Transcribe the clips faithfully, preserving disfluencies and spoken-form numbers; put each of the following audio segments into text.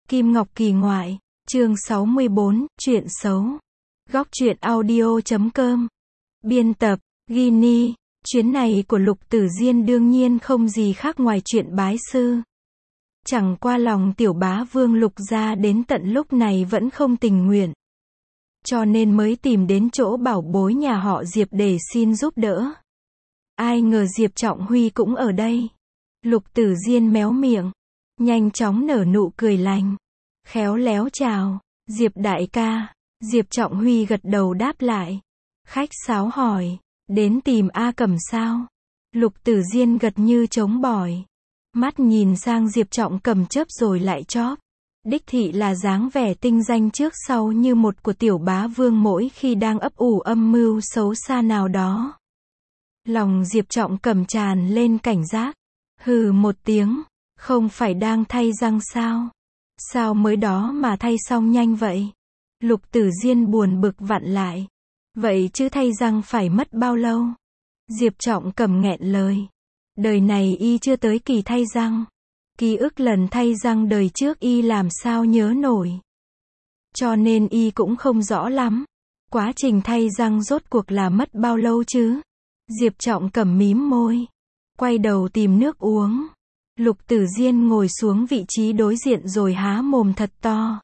Kim Ngọc Kỳ ngoại, chương sáu mươi bốn, chuyện xấu. Góc truyện audio chấm com. Biên tập, Ginny. Chuyến này của Lục Tử Diên đương nhiên không gì khác ngoài chuyện bái sư. Chẳng qua lòng tiểu bá vương Lục gia đến tận lúc này vẫn không tình nguyện. Cho nên mới tìm đến chỗ bảo bối nhà họ Diệp để xin giúp đỡ. Ai ngờ Diệp Trọng Huy cũng ở đây. Lục Tử Diên méo miệng, nhanh chóng nở nụ cười lành, khéo léo chào, Diệp đại ca. Diệp Trọng Huy gật đầu đáp lại. Khách sáo hỏi, đến tìm A Cẩm sao? Lục Tử Diên gật như trống bỏi. Mắt nhìn sang Diệp Trọng Cẩm chớp rồi lại chóp. Đích thị là dáng vẻ tinh danh trước sau như một của tiểu bá vương mỗi khi đang ấp ủ âm mưu xấu xa nào đó. Lòng Diệp Trọng Cẩm tràn lên cảnh giác. Hừ một tiếng, không phải đang thay răng sao? Sao mới đó mà thay xong nhanh vậy? Lục Tử Diên buồn bực vặn lại. Vậy chứ thay răng phải mất bao lâu? Diệp Trọng Cẩm nghẹn lời. Đời này y chưa tới kỳ thay răng. Ký ức lần thay răng đời trước y làm sao nhớ nổi. Cho nên y cũng không rõ lắm. Quá trình thay răng rốt cuộc là mất bao lâu chứ? Diệp Trọng Cẩm mím môi, quay đầu tìm nước uống. Lục Tử Diên ngồi xuống vị trí đối diện rồi há mồm thật to.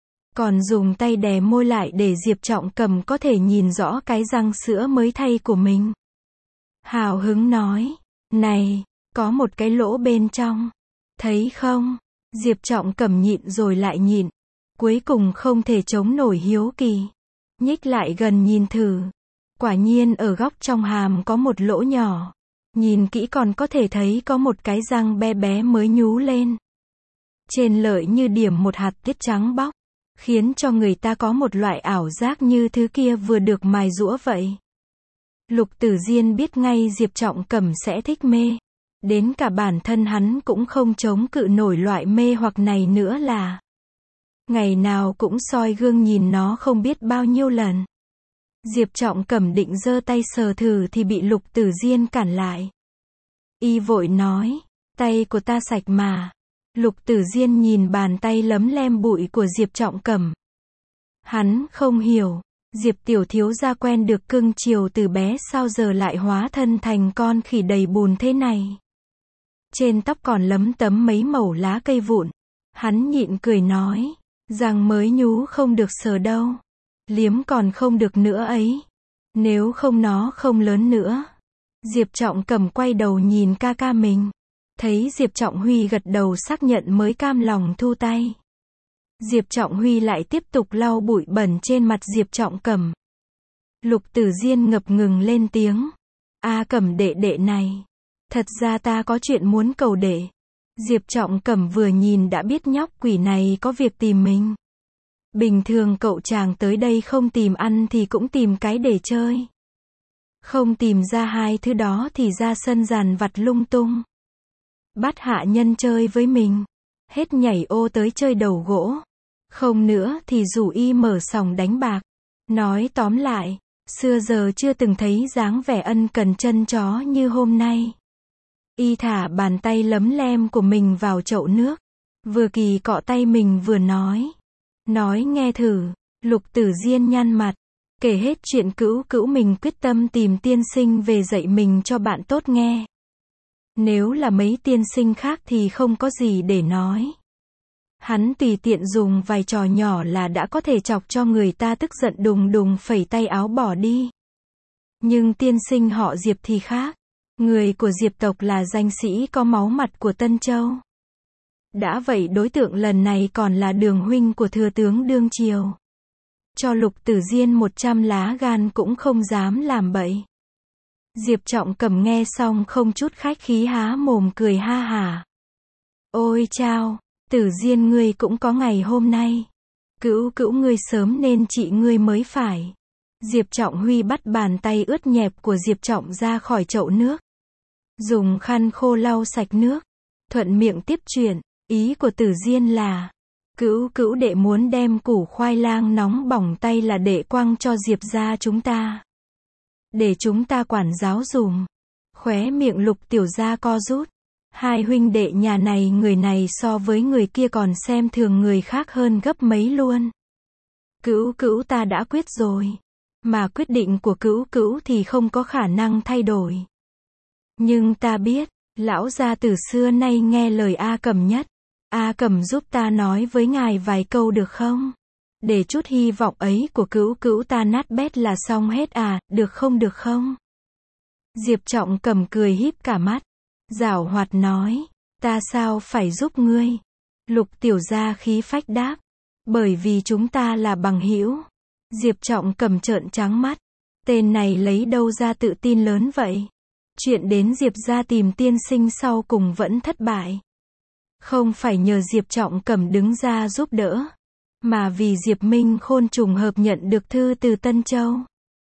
Còn dùng tay đè môi lại để Diệp Trọng Cẩm có thể nhìn rõ cái răng sữa mới thay của mình. Hào hứng nói, này, có một cái lỗ bên trong. Thấy không? Diệp Trọng Cẩm nhịn rồi lại nhịn. Cuối cùng không thể chống nổi hiếu kỳ. Nhích lại gần nhìn thử. Quả nhiên ở góc trong hàm có một lỗ nhỏ. Nhìn kỹ còn có thể thấy có một cái răng bé bé mới nhú lên. Trên lợi như điểm một hạt tiết trắng bóc. Khiến cho người ta có một loại ảo giác như thứ kia vừa được mài giũa vậy. Lục Tử Diên biết ngay Diệp Trọng Cẩm sẽ thích mê. Đến cả bản thân hắn cũng không chống cự nổi loại mê hoặc này nữa là. Ngày nào cũng soi gương nhìn nó không biết bao nhiêu lần. Diệp Trọng Cẩm định giơ tay sờ thử thì bị Lục Tử Diên cản lại. Y vội nói, tay của ta sạch mà. Lục Tử Diên nhìn bàn tay lấm lem bụi của Diệp Trọng Cẩm. Hắn không hiểu, Diệp tiểu thiếu gia quen được cưng chiều từ bé sao giờ lại hóa thân thành con khỉ đầy bùn thế này. Trên tóc còn lấm tấm mấy mẩu lá cây vụn. Hắn nhịn cười nói, răng mới nhú không được sờ đâu. Liếm còn không được nữa ấy. Nếu không nó không lớn nữa. Diệp Trọng Cẩm quay đầu nhìn ca ca mình. Thấy Diệp Trọng Huy gật đầu xác nhận mới cam lòng thu tay. Diệp Trọng Huy lại tiếp tục lau bụi bẩn trên mặt Diệp Trọng Cẩm. Lục Tử Diên ngập ngừng lên tiếng. A Cẩm đệ đệ này. Thật ra ta có chuyện muốn cầu đệ. Diệp Trọng Cẩm vừa nhìn đã biết nhóc quỷ này có việc tìm mình. Bình thường cậu chàng tới đây không tìm ăn thì cũng tìm cái để chơi. Không tìm ra hai thứ đó thì ra sân dàn vặt lung tung. Bắt hạ nhân chơi với mình. Hết nhảy ô tới chơi đầu gỗ. Không nữa thì rủ y mở sòng đánh bạc. Nói tóm lại, xưa giờ chưa từng thấy dáng vẻ ân cần chân chó như hôm nay. Y thả bàn tay lấm lem của mình vào chậu nước. Vừa kỳ cọ tay mình vừa nói. Nói nghe thử. Lục Tử Diên nhăn mặt. Kể hết chuyện cữu cữu mình quyết tâm tìm tiên sinh về dạy mình cho bạn tốt nghe. Nếu là mấy tiên sinh khác thì không có gì để nói. Hắn tùy tiện dùng vài trò nhỏ là đã có thể chọc cho người ta tức giận đùng đùng phẩy tay áo bỏ đi. Nhưng tiên sinh họ Diệp thì khác. Người của Diệp tộc là danh sĩ có máu mặt của Tân Châu. Đã vậy đối tượng lần này còn là Đường huynh của thừa tướng đương triều. Cho Lục Tử Diên một trăm lá gan cũng không dám làm bậy. Diệp Trọng Cẩm nghe xong không chút khách khí há mồm cười ha hả. Ôi chao, Tử Diên ngươi cũng có ngày hôm nay. Cữu cữu ngươi sớm nên chị ngươi mới phải. Diệp Trọng Huy bắt bàn tay ướt nhẹp của Diệp Trọng ra khỏi chậu nước. Dùng khăn khô lau sạch nước. Thuận miệng tiếp chuyện, ý của Tử Diên là. Cữu cữu đệ muốn đem củ khoai lang nóng bỏng tay là đệ quăng cho Diệp gia chúng ta. Để chúng ta quản giáo dùm. Khóe miệng Lục tiểu gia co rút. Hai huynh đệ nhà này người này so với người kia còn xem thường người khác hơn gấp mấy luôn. Cữu cữu ta đã quyết rồi. Mà quyết định của cữu cữu thì không có khả năng thay đổi. Nhưng ta biết, lão gia từ xưa nay nghe lời A Cẩm nhất. A Cẩm giúp ta nói với ngài vài câu được không? Để chút hy vọng ấy của cữu cữu ta nát bét là xong hết à, được không được không? Diệp Trọng Cẩm cười híp cả mắt. Giảo hoạt nói, ta sao phải giúp ngươi? Lục tiểu gia khí phách đáp. Bởi vì chúng ta là bằng hữu. Diệp Trọng Cẩm trợn trắng mắt. Tên này lấy đâu ra tự tin lớn vậy? Chuyện đến Diệp gia tìm tiên sinh sau cùng vẫn thất bại. Không phải nhờ Diệp Trọng Cẩm đứng ra giúp đỡ, mà vì Diệp Minh Khôn trùng hợp nhận được thư từ Tân Châu.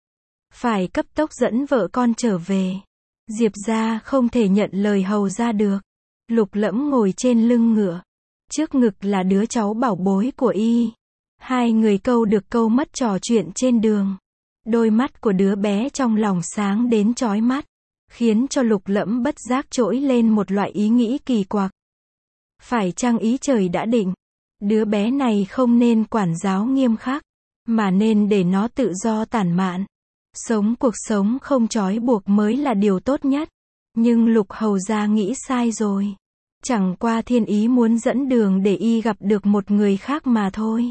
Phải cấp tốc dẫn vợ con trở về. Diệp gia không thể nhận lời hầu ra được. Lục Lẫm ngồi trên lưng ngựa. Trước ngực là đứa cháu bảo bối của y. Hai người câu được câu mất trò chuyện trên đường. Đôi mắt của đứa bé trong lòng sáng đến chói mắt, khiến cho Lục Lẫm bất giác trỗi lên một loại ý nghĩ kỳ quặc. Phải chăng ý trời đã định, đứa bé này không nên quản giáo nghiêm khắc, mà nên để nó tự do tản mạn. Sống cuộc sống không trói buộc mới là điều tốt nhất. Nhưng Lục hầu gia nghĩ sai rồi. Chẳng qua thiên ý muốn dẫn đường để y gặp được một người khác mà thôi.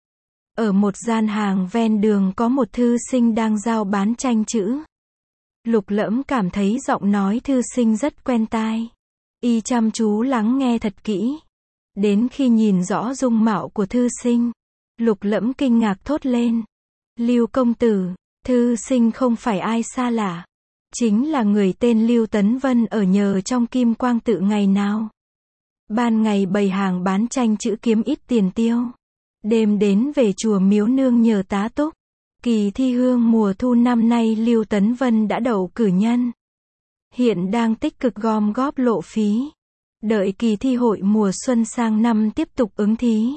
Ở một gian hàng ven đường có một thư sinh đang giao bán tranh chữ. Lục Lẫm cảm thấy giọng nói thư sinh rất quen tai. Y chăm chú lắng nghe thật kỹ. Đến khi nhìn rõ dung mạo của thư sinh, Lục Lẫm kinh ngạc thốt lên. Lưu công tử, thư sinh không phải ai xa lạ. Chính là người tên Lưu Tấn Vân ở nhờ trong Kim Quang tự ngày nào. Ban ngày bày hàng bán tranh chữ kiếm ít tiền tiêu. Đêm đến về chùa Miếu Nương nhờ tá túc. Kỳ thi hương mùa thu năm nay Lưu Tấn Vân đã đậu cử nhân. Hiện đang tích cực gom góp lộ phí. Đợi kỳ thi hội mùa xuân sang năm tiếp tục ứng thí.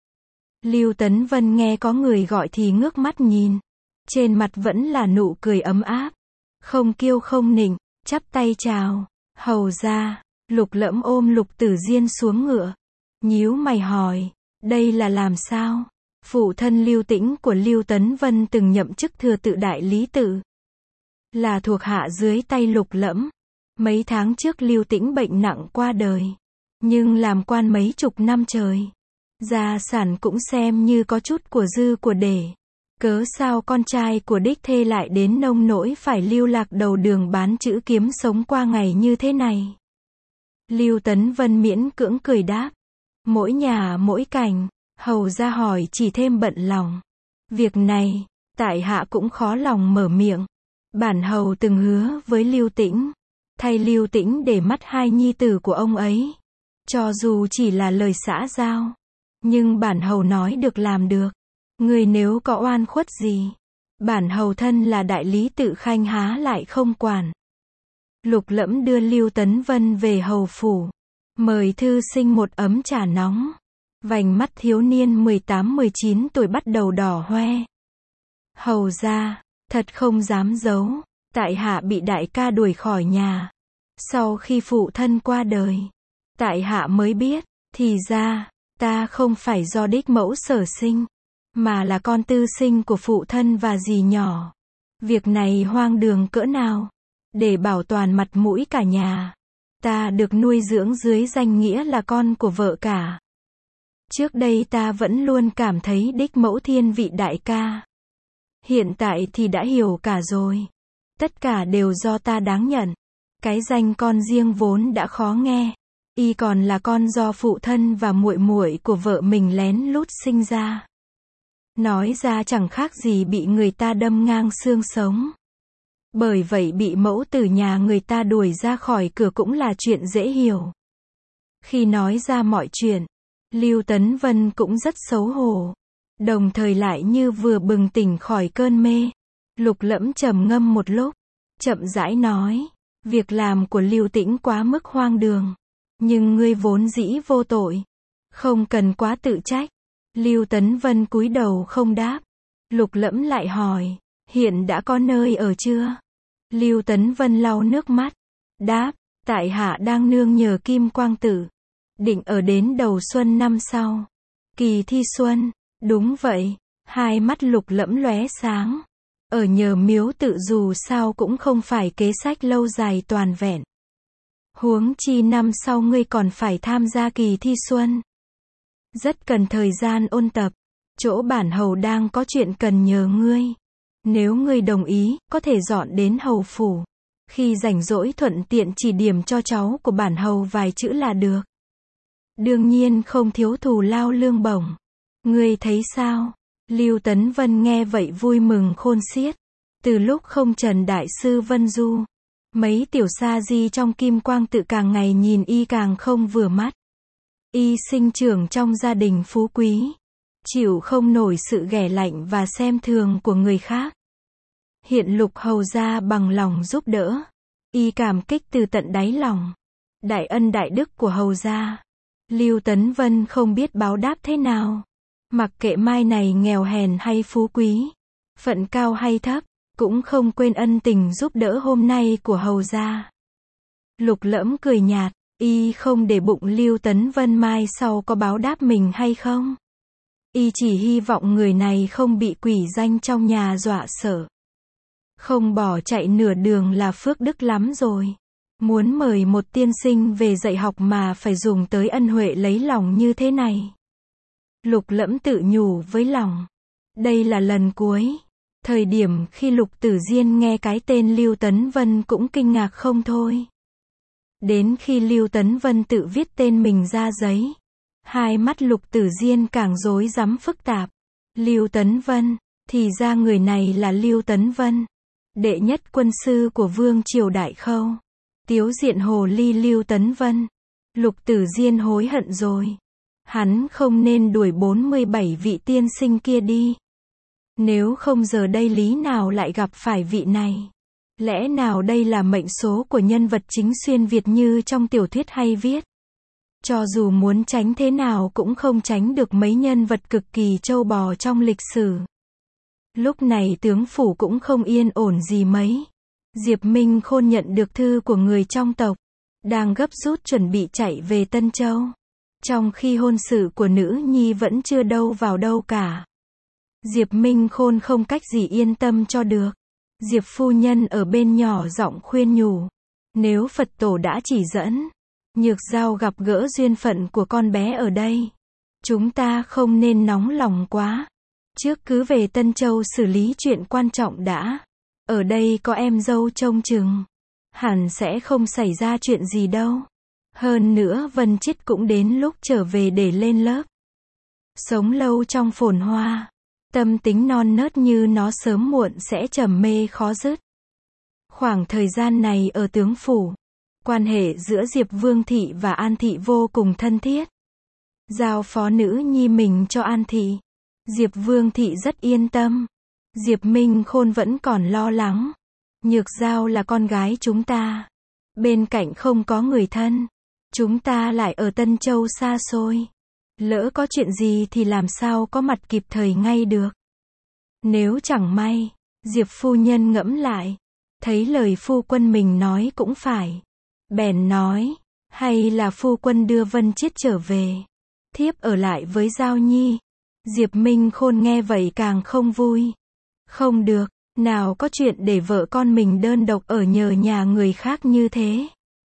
Lưu Tấn Vân nghe có người gọi thì ngước mắt nhìn. Trên mặt vẫn là nụ cười ấm áp. Không kiêu không nịnh, chắp tay chào. Hầu ra, Lục Lẫm ôm Lục Tử Diên xuống ngựa. Nhíu mày hỏi, đây là làm sao? Phụ thân Lưu Tĩnh của Lưu Tấn Vân từng nhậm chức thừa tự đại lý tự. Là thuộc hạ dưới tay Lục Lẫm. Mấy tháng trước Lưu Tĩnh bệnh nặng qua đời. Nhưng làm quan mấy chục năm trời. Gia sản cũng xem như có chút của dư của để. Cớ sao con trai của đích thê lại đến nông nỗi phải lưu lạc đầu đường bán chữ kiếm sống qua ngày như thế này? Lưu Tấn Vân miễn cưỡng cười đáp. Mỗi nhà mỗi cảnh, hầu ra hỏi chỉ thêm bận lòng. Việc này, tại hạ cũng khó lòng mở miệng. Bản hầu từng hứa với Lưu Tĩnh, thay Lưu Tĩnh để mắt hai nhi tử của ông ấy. Cho dù chỉ là lời xã giao, nhưng bản hầu nói được làm được. Người nếu có oan khuất gì, bản hầu thân là đại lý tự khanh há lại không quản. Lục Lẫm đưa Lưu Tấn Vân về hầu phủ, mời thư sinh một ấm trà nóng. Vành mắt thiếu niên mười tám mười chín tuổi bắt đầu đỏ hoe. Hầu ra, thật không dám giấu, tại hạ bị đại ca đuổi khỏi nhà. Sau khi phụ thân qua đời, tại hạ mới biết, thì ra, ta không phải do đích mẫu sở sinh, mà là con tư sinh của phụ thân và dì nhỏ. Việc này hoang đường cỡ nào? Để bảo toàn mặt mũi cả nhà, ta được nuôi dưỡng dưới danh nghĩa là con của vợ cả. Trước đây ta vẫn luôn cảm thấy đích mẫu thiên vị đại ca. Hiện tại thì đã hiểu cả rồi. Tất cả đều do ta đáng nhận. Cái danh con riêng vốn đã khó nghe. Y còn là con do phụ thân và muội muội của vợ mình lén lút sinh ra. Nói ra chẳng khác gì bị người ta đâm ngang xương sống. Bởi vậy bị mẫu tử nhà người ta đuổi ra khỏi cửa cũng là chuyện dễ hiểu. Khi nói ra mọi chuyện, Lưu Tấn Vân cũng rất xấu hổ. Đồng thời lại như vừa bừng tỉnh khỏi cơn mê. Lục Lẫm trầm ngâm một lúc, chậm rãi nói, việc làm của Lưu Tĩnh quá mức hoang đường. Nhưng ngươi vốn dĩ vô tội, không cần quá tự trách. Lưu Tấn Vân cúi đầu không đáp. Lục Lẫm lại hỏi, hiện đã có nơi ở chưa? Lưu Tấn Vân lau nước mắt, đáp, Tại hạ đang nương nhờ Kim Quang Tự, định ở đến đầu xuân năm sau. Kỳ thi xuân, đúng vậy, hai mắt Lục Lẫm lóe sáng. Ở nhờ miếu tự dù sao cũng không phải kế sách lâu dài toàn vẹn. Huống chi năm sau ngươi còn phải tham gia kỳ thi xuân. Rất cần thời gian ôn tập. Chỗ bản hầu đang có chuyện cần nhờ ngươi. Nếu ngươi đồng ý, có thể dọn đến hầu phủ. Khi rảnh rỗi thuận tiện chỉ điểm cho cháu của bản hầu vài chữ là được. Đương nhiên không thiếu thù lao lương bổng. Ngươi thấy sao? Lưu Tấn Vân nghe vậy vui mừng khôn xiết. Từ lúc không Trần Đại Sư Vân Du, mấy tiểu sa di trong Kim Quang Tự càng ngày nhìn y càng không vừa mắt. Y sinh trưởng trong gia đình phú quý, chịu không nổi sự ghẻ lạnh và xem thường của người khác. Hiện Lục hầu gia bằng lòng giúp đỡ, y cảm kích từ tận đáy lòng. Đại ân đại đức của hầu gia, Lưu Tấn Vân không biết báo đáp thế nào. Mặc kệ mai này nghèo hèn hay phú quý, phận cao hay thấp, cũng không quên ân tình giúp đỡ hôm nay của hầu gia. Lục Lẫm cười nhạt, y không để bụng Lưu Tấn Vân mai sau có báo đáp mình hay không. Y chỉ hy vọng người này không bị quỷ danh trong nhà dọa sợ. Không bỏ chạy nửa đường là phước đức lắm rồi. Muốn mời một tiên sinh về dạy học mà phải dùng tới ân huệ lấy lòng như thế này. Lục Lẫm tự nhủ với lòng. Đây là lần cuối. Thời điểm khi Lục Tử Diên nghe cái tên Lưu Tấn Vân cũng kinh ngạc không thôi. Đến khi Lưu Tấn Vân tự viết tên mình ra giấy, hai mắt Lục Tử Diên càng rối rắm phức tạp. Lưu Tấn Vân, thì ra người này là Lưu Tấn Vân, đệ nhất quân sư của Vương triều Đại Khâu. Tiếu diện hồ ly Lưu Tấn Vân. Lục Tử Diên hối hận rồi. Hắn không nên đuổi bốn mươi bảy vị tiên sinh kia đi. Nếu không giờ đây lý nào lại gặp phải vị này. Lẽ nào đây là mệnh số của nhân vật chính xuyên Việt như trong tiểu thuyết hay viết. Cho dù muốn tránh thế nào cũng không tránh được mấy nhân vật cực kỳ trâu bò trong lịch sử. Lúc này tướng phủ cũng không yên ổn gì mấy. Diệp Minh Khôn nhận được thư của người trong tộc, đang gấp rút chuẩn bị chạy về Tân Châu. Trong khi hôn sự của nữ nhi vẫn chưa đâu vào đâu cả. Diệp Minh Khôn không cách gì yên tâm cho được. Diệp phu nhân ở bên nhỏ giọng khuyên nhủ. Nếu Phật tổ đã chỉ dẫn, Nhược Giao gặp gỡ duyên phận của con bé ở đây. Chúng ta không nên nóng lòng quá. Trước cứ về Tân Châu xử lý chuyện quan trọng đã. Ở đây có em dâu trông chừng. Hẳn sẽ không xảy ra chuyện gì đâu. Hơn nữa Vân Chiết cũng đến lúc trở về để lên lớp. Sống lâu trong phồn hoa. Tâm tính non nớt như nó sớm muộn sẽ trầm mê khó dứt. Khoảng thời gian này ở tướng phủ, quan hệ giữa Diệp Vương Thị và An Thị vô cùng thân thiết. Giao phó nữ nhi mình cho An Thị. Diệp Vương Thị rất yên tâm. Diệp Minh Khôn vẫn còn lo lắng. Nhược Giao là con gái chúng ta. Bên cạnh không có người thân. Chúng ta lại ở Tân Châu xa xôi. Lỡ có chuyện gì thì làm sao có mặt kịp thời ngay được. Nếu chẳng may, Diệp phu nhân ngẫm lại. Thấy lời phu quân mình nói cũng phải. Bèn nói, hay là phu quân đưa Vân Chiết trở về. Thiếp ở lại với Giao Nhi. Diệp Minh Khôn nghe vậy càng không vui. Không được, nào có chuyện để vợ con mình đơn độc ở nhờ nhà người khác như thế.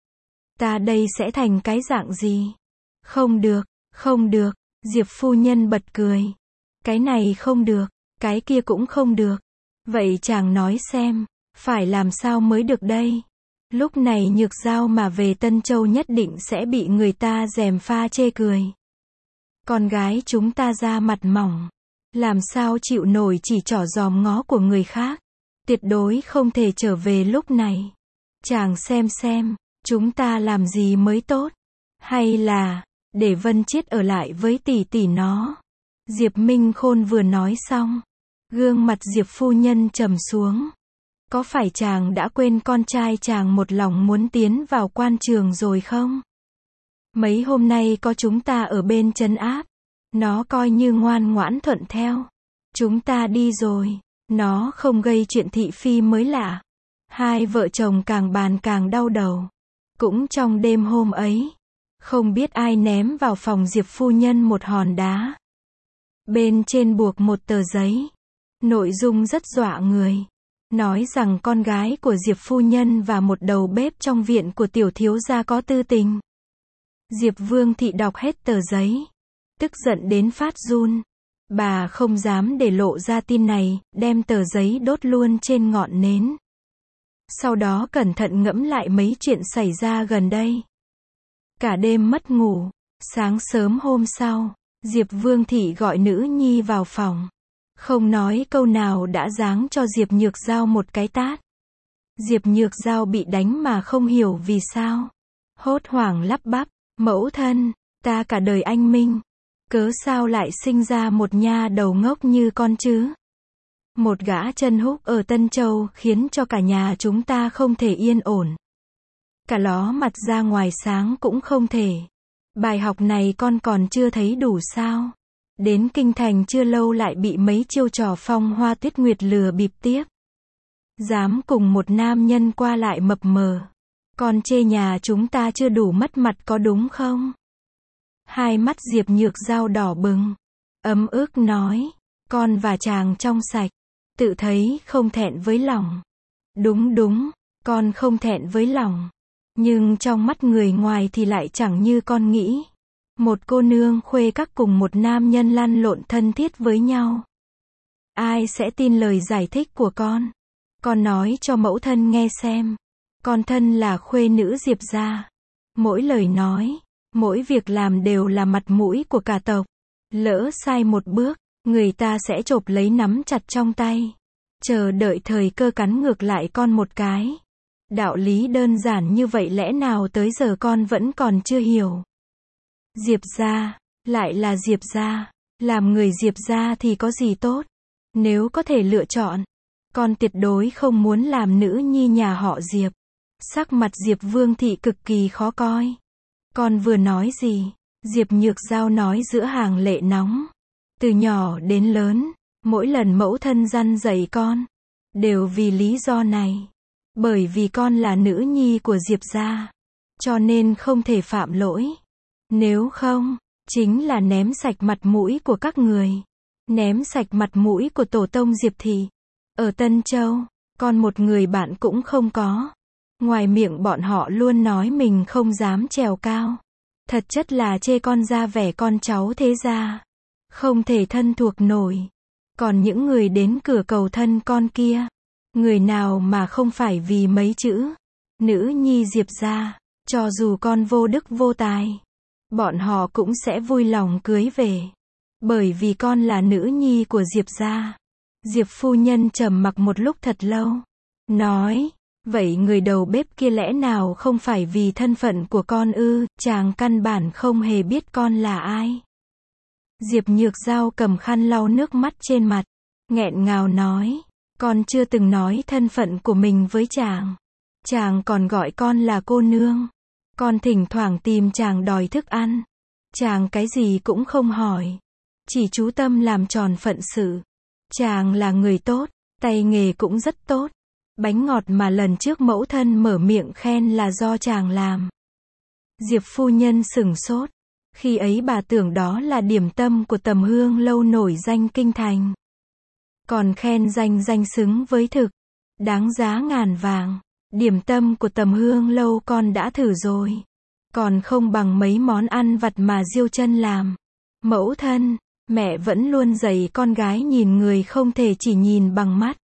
Ta đây sẽ thành cái dạng gì? Không được, không được, Diệp phu nhân bật cười. Cái này không được, cái kia cũng không được. Vậy chàng nói xem, phải làm sao mới được đây? Lúc này Nhược Giao mà về Tân Châu nhất định sẽ bị người ta gièm pha chê cười. Con gái chúng ta da mặt mỏng. Làm sao chịu nổi chỉ trỏ giòm ngó của người khác. Tuyệt đối không thể trở về lúc này. Chàng xem xem, chúng ta làm gì mới tốt? Hay là, để Vân Chiết ở lại với tỷ tỷ nó? Diệp Minh Khôn vừa nói xong. Gương mặt Diệp phu nhân trầm xuống. Có phải chàng đã quên con trai chàng một lòng muốn tiến vào quan trường rồi không? Mấy hôm nay có chúng ta ở bên trấn áp. Nó coi như ngoan ngoãn thuận theo. Chúng ta đi rồi. Nó không gây chuyện thị phi mới lạ. Hai vợ chồng càng bàn càng đau đầu. Cũng trong đêm hôm ấy, không biết ai ném vào phòng Diệp phu nhân một hòn đá. Bên trên buộc một tờ giấy. Nội dung rất dọa người. Nói rằng con gái của Diệp phu nhân và một đầu bếp trong viện của tiểu thiếu gia có tư tình. Diệp Vương thị đọc hết tờ giấy. Tức giận đến phát run. Bà không dám để lộ ra tin này, đem tờ giấy đốt luôn trên ngọn nến. Sau đó cẩn thận ngẫm lại mấy chuyện xảy ra gần đây. Cả đêm mất ngủ. Sáng sớm hôm sau, Diệp Vương thị gọi nữ nhi vào phòng. Không nói câu nào đã giáng cho Diệp Nhược Giao một cái tát. Diệp Nhược Giao bị đánh mà không hiểu vì sao. Hốt hoảng lắp bắp, mẫu thân, ta cả đời anh minh. Cớ sao lại sinh ra một nha đầu ngốc như con chứ? Một gã chân húc ở Tân Châu khiến cho cả nhà chúng ta không thể yên ổn. Cả ló mặt ra ngoài sáng cũng không thể. Bài học này con còn chưa thấy đủ sao? Đến kinh thành chưa lâu lại bị mấy chiêu trò Phong Hoa Tuyết Nguyệt lừa bịp tiếp. Dám cùng một nam nhân qua lại mập mờ. Con chê nhà chúng ta chưa đủ mất mặt có đúng không? Hai mắt Diệp Nhược Giao đỏ bừng. Ấm ức nói. Con và chàng trong sạch. Tự thấy không thẹn với lòng. Đúng đúng, con không thẹn với lòng. Nhưng trong mắt người ngoài thì lại chẳng như con nghĩ. Một cô nương khuê các cùng một nam nhân lăn lộn thân thiết với nhau. Ai sẽ tin lời giải thích của con? Con nói cho mẫu thân nghe xem. Con thân là khuê nữ Diệp gia. Mỗi lời nói, mỗi việc làm đều là mặt mũi của cả tộc. Lỡ sai một bước, người ta sẽ chộp lấy nắm chặt trong tay. Chờ đợi thời cơ cắn ngược lại con một cái. Đạo lý đơn giản như vậy lẽ nào tới giờ con vẫn còn chưa hiểu. Diệp gia, lại là Diệp gia. Làm người Diệp gia thì có gì tốt? Nếu có thể lựa chọn, con tuyệt đối không muốn làm nữ nhi nhà họ Diệp. Sắc mặt Diệp Vương thị cực kỳ khó coi. Con vừa nói gì? Diệp Nhược Giao nói giữa hàng lệ nóng. Từ nhỏ đến lớn, mỗi lần mẫu thân răn dạy con, đều vì lý do này. Bởi vì con là nữ nhi của Diệp gia, cho nên không thể phạm lỗi. Nếu không, chính là ném sạch mặt mũi của các người. Ném sạch mặt mũi của tổ tông Diệp thị. Ở Tân Châu, con một người bạn cũng không có. Ngoài miệng bọn họ luôn nói mình không dám trèo cao. Thật chất là chê con ra vẻ con cháu thế gia. Không thể thân thuộc nổi. Còn những người đến cửa cầu thân con kia, người nào mà không phải vì mấy chữ nữ nhi Diệp gia, cho dù con vô đức vô tài, bọn họ cũng sẽ vui lòng cưới về. Bởi vì con là nữ nhi của Diệp gia. Diệp phu nhân trầm mặc một lúc thật lâu, nói, vậy người đầu bếp kia lẽ nào không phải vì thân phận của con ư? Chàng căn bản không hề biết con là ai. Diệp Nhược Giao cầm khăn lau nước mắt trên mặt, nghẹn ngào nói, con chưa từng nói thân phận của mình với chàng. Chàng còn gọi con là cô nương. Con thỉnh thoảng tìm chàng đòi thức ăn. Chàng cái gì cũng không hỏi. Chỉ chú tâm làm tròn phận sự. Chàng là người tốt, tay nghề cũng rất tốt. Bánh ngọt mà lần trước mẫu thân mở miệng khen là do chàng làm. Diệp phu nhân sửng sốt. Khi ấy bà tưởng đó là điểm tâm của Tầm Hương lâu nổi danh kinh thành. Còn khen danh danh xứng với thực. Đáng giá ngàn vàng. Điểm tâm của Tầm Hương lâu con đã thử rồi. Còn không bằng mấy món ăn vặt mà Diêu Chân làm. Mẫu thân, mẹ vẫn luôn dạy con gái nhìn người không thể chỉ nhìn bằng mắt,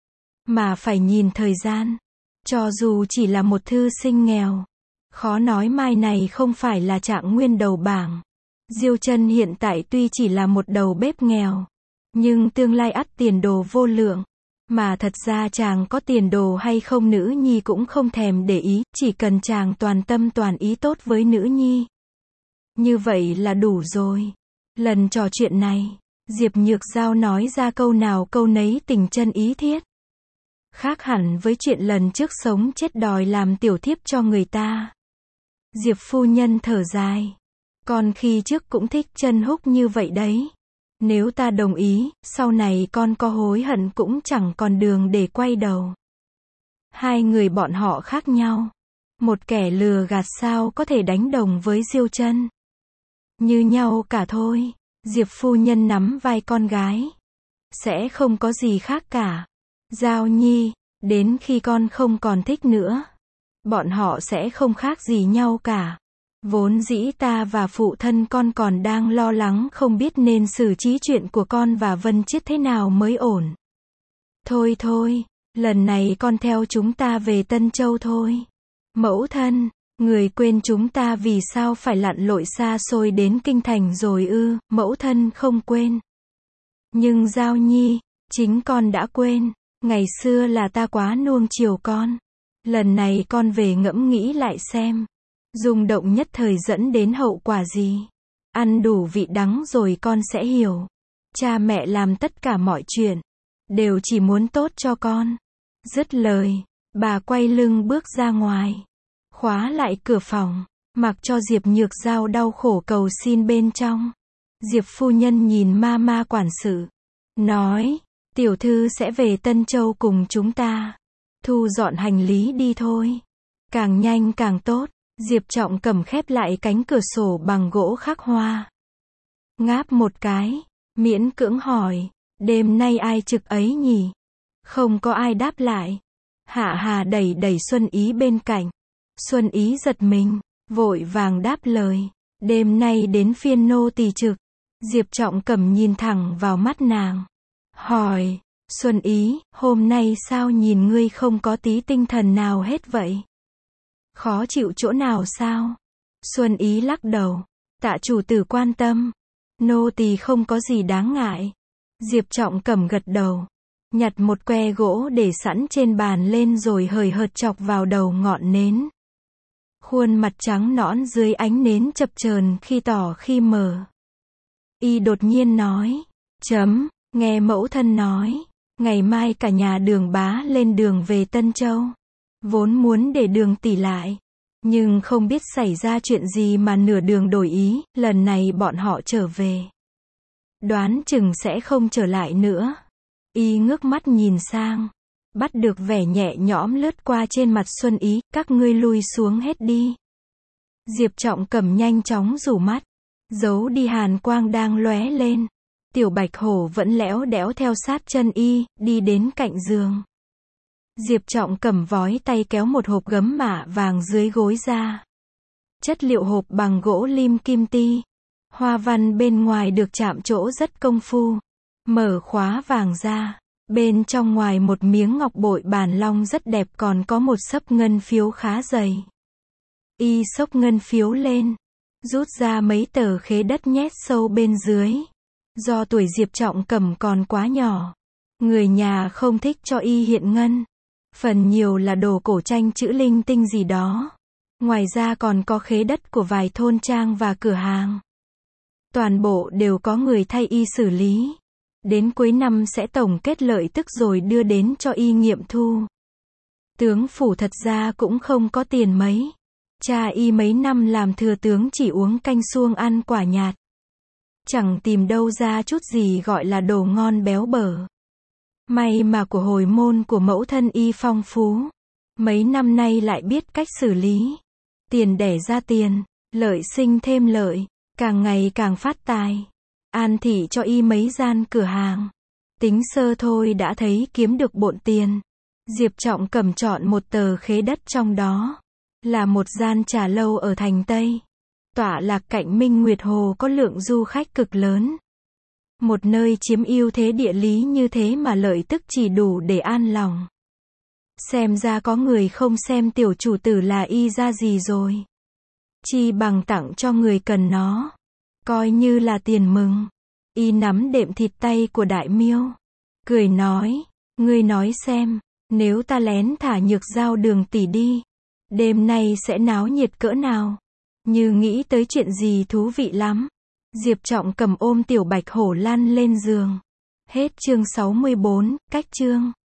mà phải nhìn thời gian. Cho dù chỉ là một thư sinh nghèo, khó nói mai này không phải là trạng nguyên đầu bảng. Diêu Chân hiện tại tuy chỉ là một đầu bếp nghèo, nhưng tương lai ắt tiền đồ vô lượng. Mà thật ra chàng có tiền đồ hay không nữ nhi cũng không thèm để ý, chỉ cần chàng toàn tâm toàn ý tốt với nữ nhi. Như vậy là đủ rồi. Lần trò chuyện này, Diệp Nhược Giao nói ra câu nào câu nấy tình chân ý thiết. Khác hẳn với chuyện lần trước sống chết đòi làm tiểu thiếp cho người ta. Diệp phu nhân thở dài. Con khi trước cũng thích Chân Húc như vậy đấy. Nếu ta đồng ý, sau này con có hối hận cũng chẳng còn đường để quay đầu. Hai người bọn họ khác nhau. Một kẻ lừa gạt sao có thể đánh đồng với Diêu Chân. Như nhau cả thôi. Diệp phu nhân nắm vai con gái. Sẽ không có gì khác cả. Giao Nhi, đến khi con không còn thích nữa, bọn họ sẽ không khác gì nhau cả. Vốn dĩ ta và phụ thân con còn đang lo lắng không biết nên xử trí chuyện của con và Vân Chiết thế nào mới ổn. Thôi thôi, lần này con theo chúng ta về Tân Châu thôi. Mẫu thân, người quên chúng ta vì sao phải lặn lội xa xôi đến kinh thành rồi ư? Mẫu thân không quên. Nhưng Giao Nhi, chính con đã quên. Ngày xưa là ta quá nuông chiều con. Lần này con về ngẫm nghĩ lại xem. Rung động nhất thời dẫn đến hậu quả gì? Ăn đủ vị đắng rồi con sẽ hiểu. Cha mẹ làm tất cả mọi chuyện, đều chỉ muốn tốt cho con. Dứt lời, bà quay lưng bước ra ngoài. Khóa lại cửa phòng, mặc cho Diệp Nhược Giao đau khổ cầu xin bên trong. Diệp phu nhân nhìn ma ma quản sự. Nói, tiểu thư sẽ về Tân Châu cùng chúng ta. Thu dọn hành lý đi thôi. Càng nhanh càng tốt. Diệp Trọng Cẩm khép lại cánh cửa sổ bằng gỗ khắc hoa. Ngáp một cái, miễn cưỡng hỏi, đêm nay ai trực ấy nhỉ? Không có ai đáp lại. Hạ Hà đẩy đẩy Xuân Ý bên cạnh. Xuân Ý giật mình, vội vàng đáp lời, đêm nay đến phiên nô tỳ trực. Diệp Trọng Cẩm nhìn thẳng vào mắt nàng. Hỏi, Xuân Ý, hôm nay sao nhìn ngươi không có tí tinh thần nào hết vậy? Khó chịu chỗ nào sao? Xuân Ý lắc đầu. Tạ chủ tử quan tâm. Nô tỳ không có gì đáng ngại. Diệp Trọng Cẩm gật đầu. Nhặt một que gỗ để sẵn trên bàn lên rồi hời hợt chọc vào đầu ngọn nến. Khuôn mặt trắng nõn dưới ánh nến chập chờn khi tỏ khi mờ. Y đột nhiên nói. Chấm, nghe mẫu thân nói. Ngày mai cả nhà Đường bá lên đường về Tân Châu. Vốn muốn để Đường tỷ lại. Nhưng không biết xảy ra chuyện gì mà nửa đường đổi ý, lần này bọn họ trở về. Đoán chừng sẽ không trở lại nữa. Y ngước mắt nhìn sang. Bắt được vẻ nhẹ nhõm lướt qua trên mặt Xuân Ý, các ngươi lui xuống hết đi. Diệp Trọng Cẩm nhanh chóng rủ mắt. Giấu đi hàn quang đang lóe lên. Tiểu Bạch Hổ vẫn lẽo đẽo theo sát chân Y, đi đến cạnh giường. Diệp Trọng Cẩm vói tay kéo một hộp gấm mạ vàng dưới gối ra. Chất liệu hộp bằng gỗ lim kim ti. Hoa văn bên ngoài được chạm trổ rất công phu. Mở khóa vàng ra. Bên trong ngoài một miếng ngọc bội bàn long rất đẹp còn có một xấp ngân phiếu khá dày. Y xốc ngân phiếu lên. Rút ra mấy tờ khế đất nhét sâu bên dưới. Do tuổi Diệp Trọng Cẩm còn quá nhỏ. Người nhà không thích cho Y hiện ngân. Phần nhiều là đồ cổ tranh chữ linh tinh gì đó. Ngoài ra còn có khế đất của vài thôn trang và cửa hàng. Toàn bộ đều có người thay Y xử lý. Đến cuối năm sẽ tổng kết lợi tức rồi đưa đến cho Y nghiệm thu. Tướng phủ thật ra cũng không có tiền mấy. Cha Y mấy năm làm thừa tướng chỉ uống canh suông ăn quả nhạt. Chẳng tìm đâu ra chút gì gọi là đồ ngon béo bở. May mà của hồi môn của mẫu thân Y phong phú. Mấy năm nay lại biết cách xử lý. Tiền đẻ ra tiền, lợi sinh thêm lợi, càng ngày càng phát tài. An thị cho Y mấy gian cửa hàng. Tính sơ thôi đã thấy kiếm được bộn tiền. Diệp Trọng Cẩm chọn một tờ khế đất trong đó. Là một gian trà lâu ở thành Tây. Tọa lạc cạnh Minh Nguyệt Hồ có lượng du khách cực lớn. Một nơi chiếm ưu thế địa lý như thế mà lợi tức chỉ đủ để an lòng. Xem ra có người không xem tiểu chủ tử là Y ra gì rồi. Chi bằng tặng cho người cần nó. Coi như là tiền mừng. Y nắm đệm thịt tay của Đại Miêu. Cười nói. Ngươi nói xem. Nếu ta lén thả Nhược Giao Đường tỷ đi. Đêm nay sẽ náo nhiệt cỡ nào. Như nghĩ tới chuyện gì thú vị lắm. Diệp Trọng Cẩm ôm Tiểu Bạch Hổ lăn lên giường. Hết chương sáu mươi bốn, cách chương.